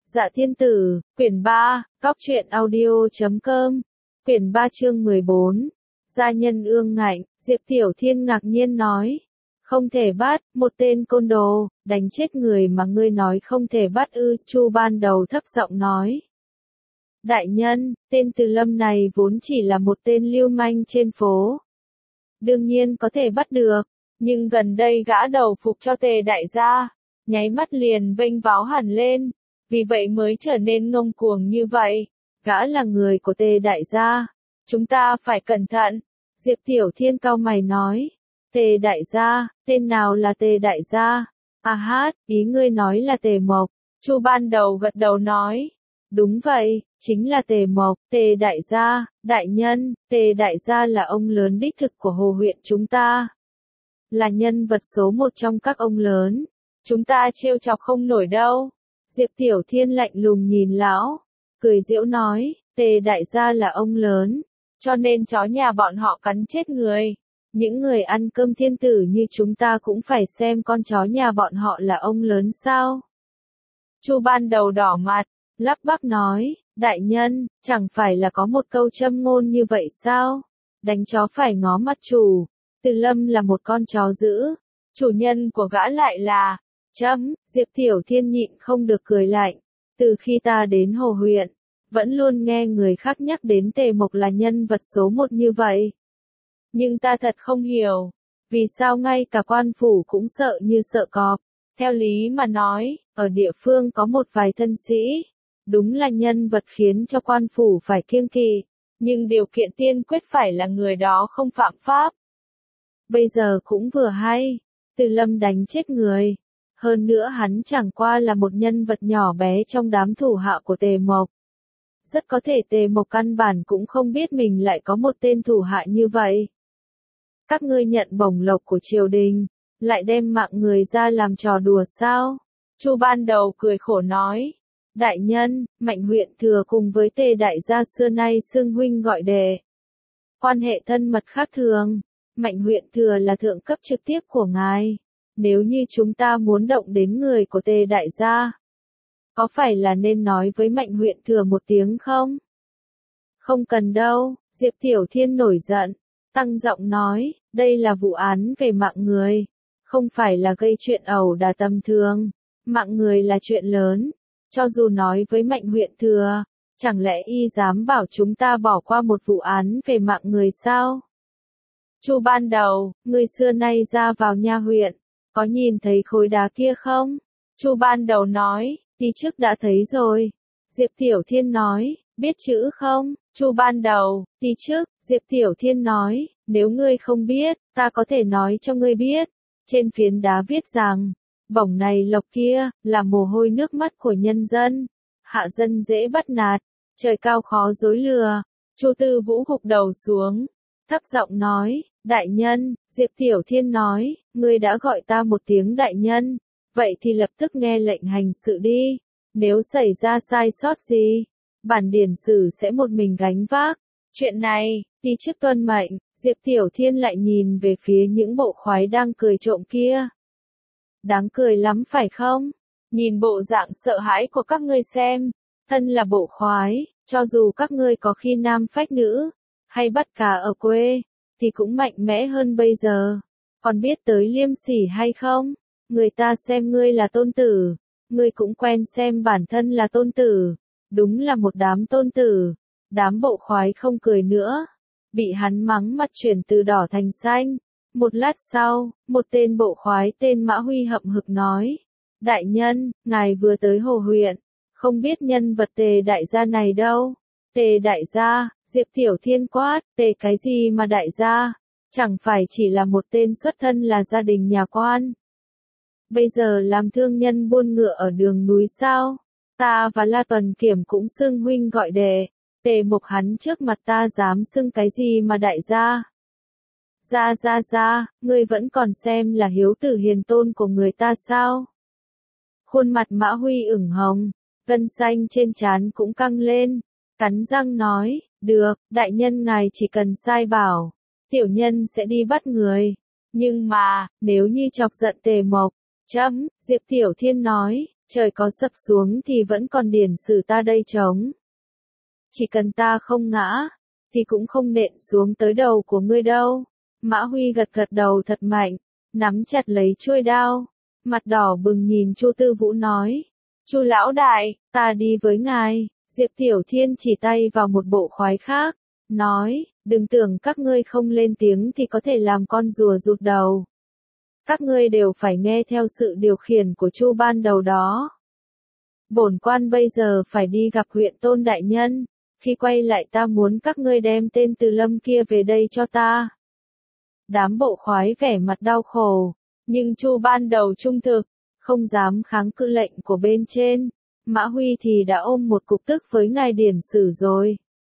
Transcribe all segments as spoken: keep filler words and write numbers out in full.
Dạ Thiên Tử, quyển ba, cóc truyện audio chấm com, quyển ba chương mười bốn. Gia nhân ương ngạnh, Diệp Tiểu Thiên ngạc nhiên nói. Không thể bắt, một tên côn đồ, đánh chết người mà ngươi nói không thể bắt ư, Chu ban đầu thấp giọng nói. Đại nhân, tên Từ Lâm này vốn chỉ là một tên lưu manh trên phố. Đương nhiên có thể bắt được, nhưng gần đây gã đầu phục cho Tề đại gia, nháy mắt liền vênh váo hẳn lên, vì vậy mới trở nên ngông cuồng như vậy. Gã là người của Tề đại gia, chúng ta phải cẩn thận. Diệp Tiểu Thiên cau mày nói. Tề đại gia, tên nào là Tề đại gia? À hát, ý ngươi nói là Tề Mộc. Chu ban đầu gật đầu nói. Đúng vậy, chính là Tề Mộc, Tề đại gia, đại nhân, Tề đại gia là ông lớn đích thực của Hồ huyện chúng ta. Là nhân vật số một trong các ông lớn. Chúng ta trêu chọc không nổi đâu. Diệp Tiểu Thiên lạnh lùng nhìn lão, cười giễu nói, Tề đại gia là ông lớn, cho nên chó nhà bọn họ cắn chết người. Những người ăn cơm thiên tử như chúng ta cũng phải xem con chó nhà bọn họ là ông lớn sao. Chu ban đầu đỏ mặt, lắp bắp nói, đại nhân, chẳng phải là có một câu châm ngôn như vậy sao? Đánh chó phải ngó mặt chủ. Từ Lâm là một con chó dữ, chủ nhân của gã lại là... Chấm, Diệp Tiểu Thiên nhịn không được cười lạnh. Từ khi ta đến Hồ huyện, vẫn luôn nghe người khác nhắc đến Tề Mộc là nhân vật số một như vậy. Nhưng ta thật không hiểu, vì sao ngay cả quan phủ cũng sợ như sợ cọp. Theo lý mà nói, ở địa phương có một vài thân sĩ, đúng là nhân vật khiến cho quan phủ phải kiêng kỵ, nhưng điều kiện tiên quyết phải là người đó không phạm pháp. Bây giờ cũng vừa hay, Từ Lâm đánh chết người. Hơn nữa hắn chẳng qua là một nhân vật nhỏ bé trong đám thủ hạ của Tề Mộc. Rất có thể Tề Mộc căn bản cũng không biết mình lại có một tên thủ hạ như vậy. Các ngươi nhận bổng lộc của triều đình, lại đem mạng người ra làm trò đùa sao? Chu ban đầu cười khổ nói. Đại nhân, Mạnh huyện thừa cùng với Tề đại gia xưa nay xưng huynh gọi đệ. Quan hệ thân mật khác thường, Mạnh huyện thừa là thượng cấp trực tiếp của ngài. Nếu như chúng ta muốn động đến người của Tề đại gia, có phải là nên nói với Mạnh huyện thừa một tiếng không? Không cần đâu, Diệp Tiểu Thiên nổi giận, tăng giọng nói, đây là vụ án về mạng người, không phải là gây chuyện ẩu đả tầm thường, mạng người là chuyện lớn, cho dù nói với Mạnh huyện thừa, chẳng lẽ y dám bảo chúng ta bỏ qua một vụ án về mạng người sao? Chu ban đầu, người xưa nay ra vào nha huyện, có nhìn thấy khối đá kia không? Chu ban đầu nói, tí trước đã thấy rồi. Diệp Tiểu Thiên nói, biết chữ không? Chu ban đầu, tí trước, Diệp Tiểu Thiên nói, nếu ngươi không biết, ta có thể nói cho ngươi biết. Trên phiến đá viết rằng, bổng này lộc kia, là mồ hôi nước mắt của nhân dân. Hạ dân dễ bắt nạt, trời cao khó dối lừa. Chu Tư Vũ gục đầu xuống, thấp giọng nói, đại nhân. Diệp Tiểu Thiên nói, ngươi đã gọi ta một tiếng đại nhân, vậy thì lập tức nghe lệnh hành sự đi. Nếu xảy ra sai sót gì, bản điển sử sẽ một mình gánh vác. Chuyện này, tí trước tuân mệnh. Diệp Tiểu Thiên lại nhìn về phía những bộ khoái đang cười trộm kia. Đáng cười lắm phải không? Nhìn bộ dạng sợ hãi của các ngươi xem, thân là bộ khoái, cho dù các ngươi có khi nam phách nữ, hay bắt cá ở quê, thì cũng mạnh mẽ hơn bây giờ. Còn biết tới liêm sỉ hay không? Người ta xem ngươi là tôn tử, ngươi cũng quen xem bản thân là tôn tử. Đúng là một đám tôn tử. Đám bộ khoái không cười nữa, bị hắn mắng mặt chuyển từ đỏ thành xanh. Một lát sau, một tên bộ khoái tên Mã Huy hậm hực nói, đại nhân, ngài vừa tới Hồ huyện, không biết nhân vật Tề đại gia này đâu. Tề đại gia, Diệp Tiểu Thiên quát, Tề cái gì mà đại gia, chẳng phải chỉ là một tên xuất thân là gia đình nhà quan. Bây giờ làm thương nhân buôn ngựa ở đường núi sao? Ta và La Tuần Kiểm cũng xưng huynh gọi đệ. Tề Mộc hắn trước mặt ta dám xưng cái gì mà đại gia? Gia gia gia, ngươi vẫn còn xem là hiếu tử hiền tôn của người ta sao? Khuôn mặt Mã Huy ửng hồng, gân xanh trên trán cũng căng lên, cắn răng nói, được, đại nhân ngài chỉ cần sai bảo, tiểu nhân sẽ đi bắt người. Nhưng mà, nếu như chọc giận Tề Mộc, chấm, Diệp Tiểu Thiên nói, Trời có sập xuống thì vẫn còn điển sử ta đây chống. Chỉ cần ta không ngã, thì cũng không nện xuống tới đầu của ngươi đâu. Mã Huy gật gật đầu thật mạnh, nắm chặt lấy chuôi đao, mặt đỏ bừng nhìn Chu Tư Vũ nói. Chu lão đại, ta đi với ngài. Diệp Tiểu Thiên chỉ tay vào một bộ khoái khác, nói, đừng tưởng các ngươi không lên tiếng thì có thể làm con rùa rụt đầu. Các ngươi đều phải nghe theo sự điều khiển của Chu ban đầu đó. Bổn quan bây giờ phải đi gặp huyện Tôn đại nhân, khi quay lại ta muốn các ngươi đem tên Từ Lâm kia về đây cho ta. Đám bộ khoái vẻ mặt đau khổ, nhưng Chu ban đầu trung thực, không dám kháng cự lệnh của bên trên. Mã Huy thì đã ôm một cục tức với ngài điển sử rồi.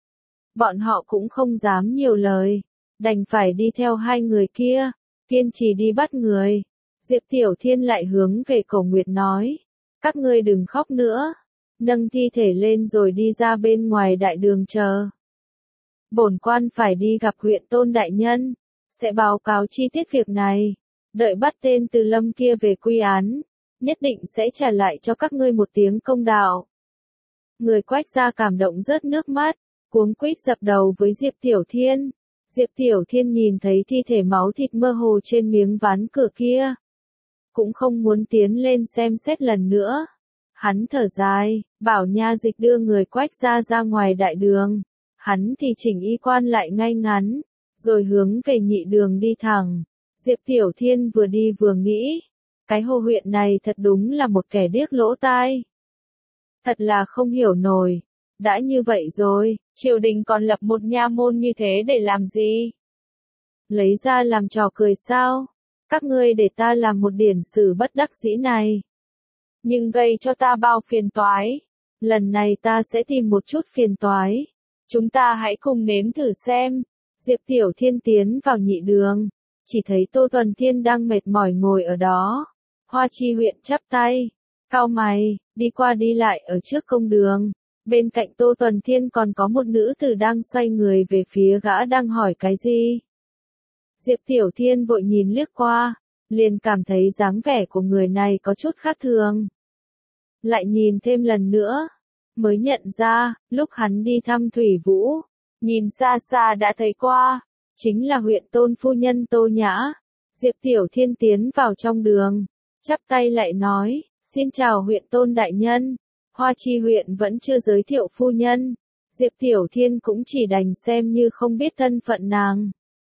Bọn họ cũng không dám nhiều lời, đành phải đi theo hai người kia, kiên trì đi bắt người. Diệp Tiểu Thiên lại hướng về Cổ Nguyệt nói, các ngươi đừng khóc nữa, nâng thi thể lên rồi đi ra bên ngoài đại đường chờ. Bổn quan phải đi gặp huyện Tôn đại nhân, sẽ báo cáo chi tiết việc này, đợi bắt tên Từ Lâm kia về quy án, nhất định sẽ trả lại cho các ngươi một tiếng công đạo. Người Quách gia cảm động rớt nước mắt, cuống quýt dập đầu với Diệp Tiểu Thiên. Diệp Tiểu Thiên nhìn thấy thi thể máu thịt mơ hồ trên miếng ván cửa kia, cũng không muốn tiến lên xem xét lần nữa. Hắn thở dài, bảo nha dịch đưa người Quách gia ra ngoài đại đường, hắn thì chỉnh y quan lại ngay ngắn, rồi hướng về nhị đường đi thẳng. Diệp Tiểu Thiên vừa đi vừa nghĩ, cái Hồ huyện này thật đúng là một kẻ điếc lỗ tai. Thật là không hiểu nổi, đã như vậy rồi, triều đình còn lập một nha môn như thế để làm gì? Lấy ra làm trò cười sao? Các ngươi để ta làm một điển sử bất đắc dĩ này. Nhưng gây cho ta bao phiền toái. Lần này ta sẽ tìm một chút phiền toái. Chúng ta hãy cùng nếm thử xem. Diệp Tiểu Thiên tiến vào nhị đường, chỉ thấy Tô Tuần Thiên đang mệt mỏi ngồi ở đó. Hoa Chi huyện chắp tay, cau mày, đi qua đi lại ở trước công đường. Bên cạnh Tô Tuần Thiên còn có một nữ tử đang xoay người về phía gã đang hỏi cái gì. Diệp Tiểu Thiên vội nhìn liếc qua, liền cảm thấy dáng vẻ của người này có chút khác thường. Lại nhìn thêm lần nữa, mới nhận ra, lúc hắn đi thăm Thủy Vũ, nhìn xa xa đã thấy qua, chính là huyện Tôn phu nhân Tô Nhã. Diệp Tiểu Thiên tiến vào trong đường, chắp tay lại nói, xin chào huyện Tôn đại nhân, Hoa Chi huyện vẫn chưa giới thiệu phu nhân. Diệp Tiểu Thiên cũng chỉ đành xem như không biết thân phận nàng.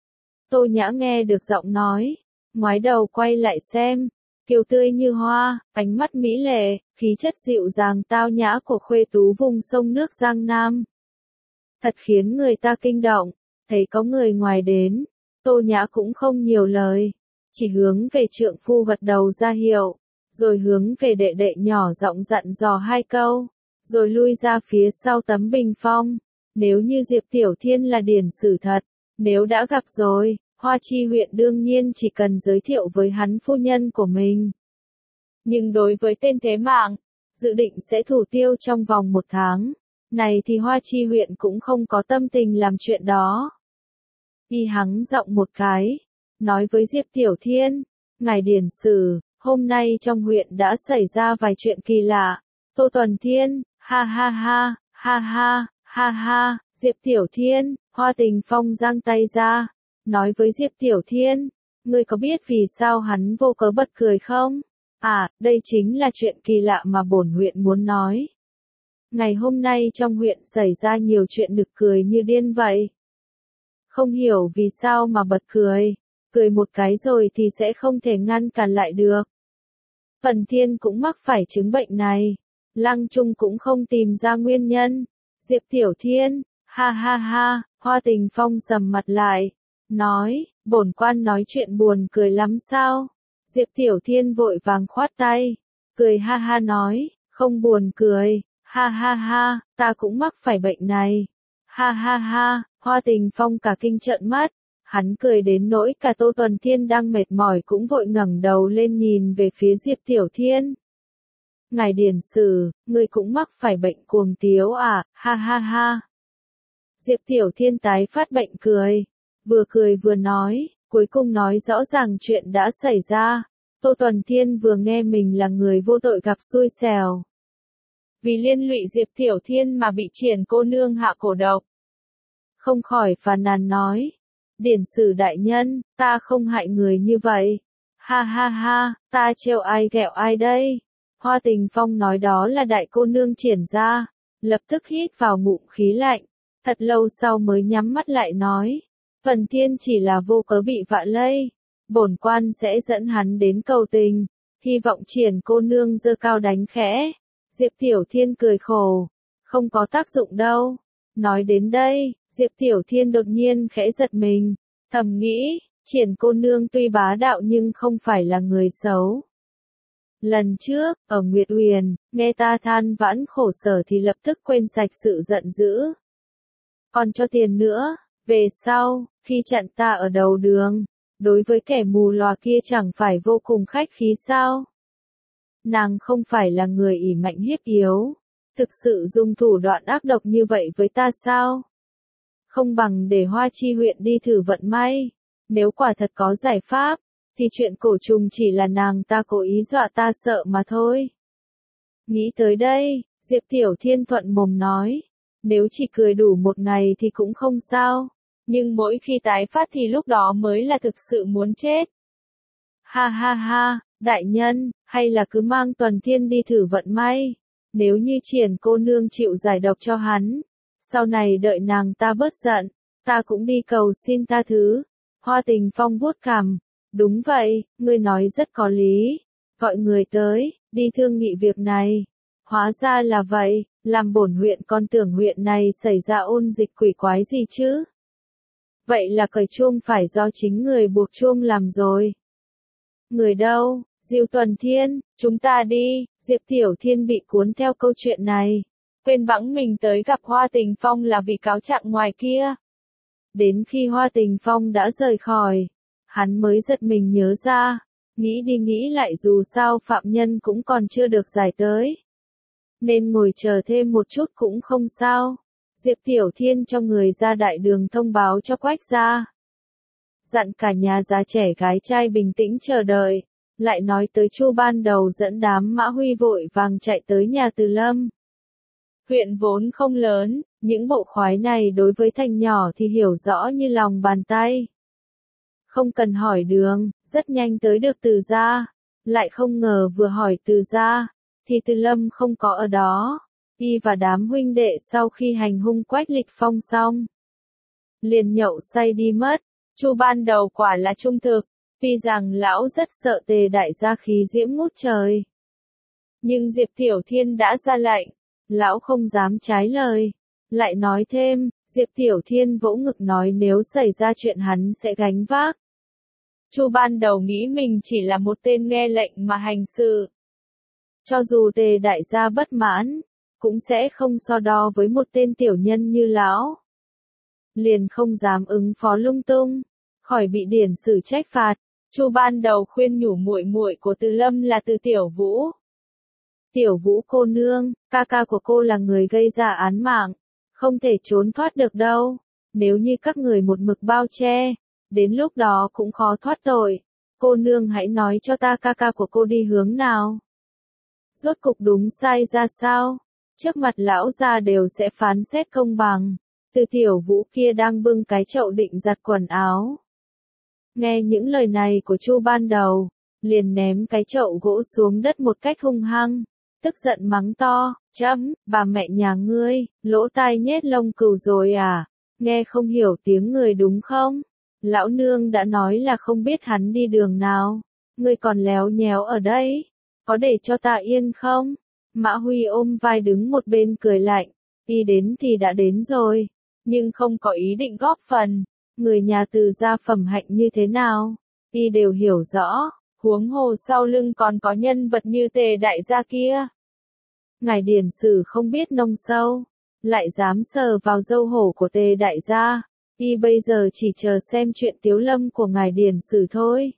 Tô Nhã nghe được giọng nói, ngoái đầu quay lại xem, kiều tươi như hoa, ánh mắt mỹ lệ, khí chất dịu dàng tao nhã của khuê tú vùng sông nước Giang Nam. Thật khiến người ta kinh động, thấy có người ngoài đến, Tô Nhã cũng không nhiều lời, chỉ hướng về trượng phu gật đầu ra hiệu, rồi hướng về đệ đệ nhỏ giọng dặn dò hai câu, rồi lui ra phía sau tấm bình phong. Nếu như Diệp Tiểu Thiên là điển sử thật, nếu đã gặp rồi, Hoa Chi huyện đương nhiên chỉ cần giới thiệu với hắn phu nhân của mình. Nhưng đối với tên thế mạng, dự định sẽ thủ tiêu trong vòng một tháng, này thì Hoa Chi huyện cũng không có tâm tình làm chuyện đó. Y hắng giọng một cái, nói với Diệp Tiểu Thiên, ngài điển sử, hôm nay trong huyện đã xảy ra vài chuyện kỳ lạ. Tô Tuần Thiên, ha ha ha, ha ha, ha ha. Diệp Tiểu Thiên, Hoa Tình Phong giang tay ra, nói với Diệp Tiểu Thiên, ngươi có biết vì sao hắn vô cớ bật cười không? À, đây chính là chuyện kỳ lạ mà bổn huyện muốn nói. Ngày hôm nay trong huyện xảy ra nhiều chuyện nực cười như điên vậy. Không hiểu vì sao mà bật cười, cười một cái rồi thì sẽ không thể ngăn cản lại được. Phần Thiên cũng mắc phải chứng bệnh này, Lăng Trung cũng không tìm ra nguyên nhân. Diệp Tiểu Thiên, ha ha ha, Hoa Tình Phong sầm mặt lại, nói, bổn quan nói chuyện buồn cười lắm sao? Diệp Tiểu Thiên vội vàng khoát tay, cười ha ha nói, không buồn cười, ha ha ha, ta cũng mắc phải bệnh này. Ha ha ha, Hoa Tình Phong cả kinh trợn mắt, hắn cười đến nỗi cả Tô Tuần Thiên đang mệt mỏi cũng vội ngẩng đầu lên nhìn về phía Diệp Tiểu Thiên. Ngài điển sử, ngươi cũng mắc phải bệnh cuồng tiếu à, ha ha ha. Diệp Tiểu Thiên tái phát bệnh cười, vừa cười vừa nói, cuối cùng nói rõ ràng chuyện đã xảy ra. Tô Tuần Thiên vừa nghe mình là người vô tội gặp xui xẻo. Vì liên lụy Diệp Tiểu Thiên mà bị Triển cô nương hạ cổ độc. Không khỏi phàn nàn nói. Điển Sử đại nhân, ta không hại người như vậy. Ha ha ha, ta trêu ai ghẹo ai đây? Hoa Tình Phong nói đó là đại cô nương Triển ra. Lập tức hít vào ngụm khí lạnh. Thật lâu sau mới nhắm mắt lại nói. Tuần Thiên chỉ là vô cớ bị vạ lây. Bổn quan sẽ dẫn hắn đến cầu tình. Hy vọng Triển cô nương giơ cao đánh khẽ. Diệp Tiểu Thiên cười khổ. Không có tác dụng đâu. Nói đến đây, Diệp Tiểu Thiên đột nhiên khẽ giật mình. Thầm nghĩ, Triển cô nương tuy bá đạo nhưng không phải là người xấu. Lần trước, ở Nguyệt Huyền, nghe ta than vãn khổ sở thì lập tức quên sạch sự giận dữ. Còn cho tiền nữa, về sau, khi chặn ta ở đầu đường, đối với kẻ mù lòa kia chẳng phải vô cùng khách khí sao? Nàng không phải là người ỷ mạnh hiếp yếu, thực sự dùng thủ đoạn ác độc như vậy với ta sao? Không bằng để Hoa Chi huyện đi thử vận may, nếu quả thật có giải pháp, thì chuyện cổ trùng chỉ là nàng ta cố ý dọa ta sợ mà thôi. Nghĩ tới đây, Diệp Tiểu Thiên thuận mồm nói, nếu chỉ cười đủ một ngày thì cũng không sao, nhưng mỗi khi tái phát thì lúc đó mới là thực sự muốn chết. Ha ha ha, đại nhân, hay là cứ mang Tuần Thiên đi thử vận may, nếu như Triển cô nương chịu giải độc cho hắn, sau này đợi nàng ta bớt giận, ta cũng đi cầu xin tha thứ. Hoa Tình Phong vuốt cằm, đúng vậy, ngươi nói rất có lý, gọi người tới, đi thương nghị việc này. Hóa ra là vậy, làm bổn huyện còn tưởng huyện này xảy ra ôn dịch quỷ quái gì chứ. Vậy là cởi chuông phải do chính người buộc chuông làm rồi. Người đâu, Diêu Tuần Thiên, chúng ta đi. Diệp Tiểu Thiên bị cuốn theo câu chuyện này, quên bẵng mình tới gặp Hoa Tình Phong là vì cáo trạng ngoài kia. Đến khi Hoa Tình Phong đã rời khỏi, hắn mới giật mình nhớ ra, nghĩ đi nghĩ lại dù sao phạm nhân cũng còn chưa được giải tới. Nên ngồi chờ thêm một chút cũng không sao. Diệp Tiểu Thiên cho người ra đại đường thông báo cho Quách gia. Dặn cả nhà già trẻ gái trai bình tĩnh chờ đợi, lại nói tới Chu ban đầu dẫn đám Mã Huy vội vàng chạy tới nhà Từ Lâm. Huyện vốn không lớn, những bộ khoái này đối với thành nhỏ thì hiểu rõ như lòng bàn tay. Không cần hỏi đường, rất nhanh tới được Từ gia, lại không ngờ vừa hỏi Từ gia, thì Từ Lâm không có ở đó. Y và đám huynh đệ sau khi hành hung Quách Lịch Phong xong, liền nhậu say đi mất. Chu ban đầu quả là trung thực, tuy rằng lão rất sợ Tề đại gia khí diễm ngút trời. Nhưng Diệp Tiểu Thiên đã ra lệnh, lão không dám trái lời. Lại nói thêm, Diệp Tiểu Thiên vỗ ngực nói nếu xảy ra chuyện hắn sẽ gánh vác. Chu ban đầu nghĩ mình chỉ là một tên nghe lệnh mà hành sự. Cho dù Tề đại gia bất mãn, cũng sẽ không so đo với một tên tiểu nhân như lão. Liền không dám ứng phó lung tung, khỏi bị Điển Sử trách phạt. Chu ban đầu khuyên nhủ muội muội của Từ Lâm là Từ Tiểu Vũ. Tiểu Vũ cô nương, ca ca của cô là người gây ra án mạng, không thể trốn thoát được đâu. Nếu như các người một mực bao che, đến lúc đó cũng khó thoát tội. Cô nương hãy nói cho ta ca ca của cô đi hướng nào. Rốt cục đúng sai ra sao? Trước mặt lão gia đều sẽ phán xét công bằng. Từ Tiểu Vũ kia đang bưng cái chậu định giặt quần áo. Nghe những lời này của Chu ban đầu, liền ném cái chậu gỗ xuống đất một cách hung hăng, tức giận mắng to, chấm, bà mẹ nhà ngươi, lỗ tai nhét lông cừu rồi à, nghe không hiểu tiếng người đúng không? Lão nương đã nói là không biết hắn đi đường nào, ngươi còn léo nhéo ở đây, có để cho ta yên không? Mã Huy ôm vai đứng một bên cười lạnh, y đến thì đã đến rồi, nhưng không có ý định góp phần. Người nhà Từ gia phẩm hạnh như thế nào, y đều hiểu rõ, huống hồ sau lưng còn có nhân vật như Tề đại gia kia. Ngài Điển Sử không biết nông sâu, lại dám sờ vào dâu hổ của Tề đại gia, y bây giờ chỉ chờ xem chuyện Tiếu Lâm của ngài Điển Sử thôi.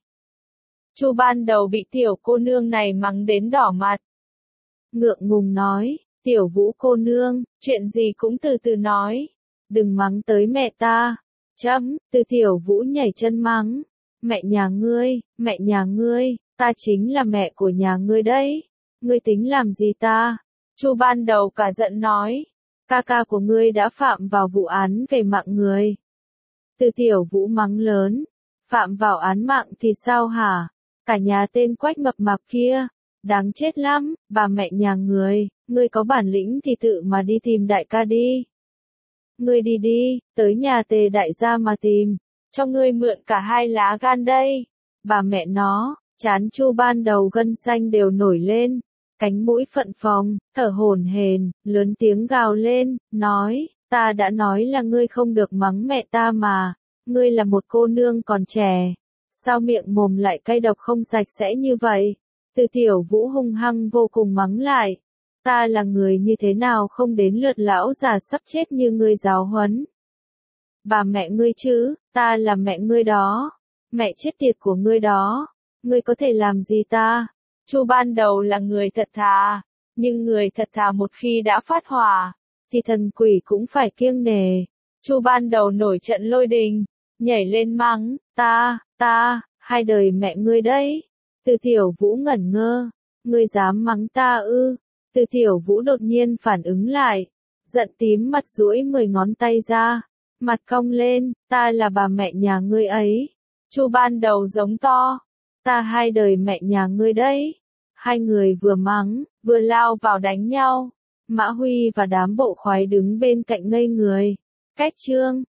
Chu ban đầu bị tiểu cô nương này mắng đến đỏ mặt. Ngượng ngùng nói, Tiểu Vũ cô nương, chuyện gì cũng từ từ nói, đừng mắng tới mẹ ta. Chấm, Từ Tiểu Vũ nhảy chân mắng, mẹ nhà ngươi, mẹ nhà ngươi, ta chính là mẹ của nhà ngươi đấy, ngươi tính làm gì ta? Chu Ban Đầu cả giận nói, ca ca của ngươi đã phạm vào vụ án về mạng người. Từ Tiểu Vũ mắng lớn, phạm vào án mạng thì sao hả? Cả nhà tên Quách mập mạp kia, đáng chết lắm, bà mẹ nhà người, ngươi có bản lĩnh thì tự mà đi tìm đại ca đi. Ngươi đi đi, tới nhà Tề đại gia mà tìm, cho ngươi mượn cả hai lá gan đây. Bà mẹ nó, chán Chu Ban Đầu gân xanh đều nổi lên, cánh mũi phận phồng, thở hổn hển, lớn tiếng gào lên, nói, ta đã nói là ngươi không được mắng mẹ ta mà, ngươi là một cô nương còn trẻ, sao miệng mồm lại cay độc không sạch sẽ như vậy? Từ Tiểu Vũ hung hăng vô cùng mắng lại, ta là người như thế nào không đến lượt lão già sắp chết như ngươi giáo huấn. Bà mẹ ngươi chứ, ta là mẹ ngươi đó, mẹ chết tiệt của ngươi đó, ngươi có thể làm gì ta? Chu Ban Đầu là người thật thà, nhưng người thật thà một khi đã phát hỏa, thì thần quỷ cũng phải kiêng nể. Chu Ban Đầu nổi trận lôi đình, nhảy lên mắng, ta, ta, hai đời mẹ ngươi đấy. Từ Tiểu Vũ ngẩn ngơ, ngươi dám mắng ta ư? Từ Tiểu Vũ đột nhiên phản ứng lại, giận tím mặt duỗi mười ngón tay ra, mặt cong lên, ta là bà mẹ nhà ngươi ấy. Chu Ban Đầu giống to, ta hai đời mẹ nhà ngươi đấy. Hai người vừa mắng, vừa lao vào đánh nhau. Mã Huy và đám bộ khoái đứng bên cạnh ngây người. Cách chương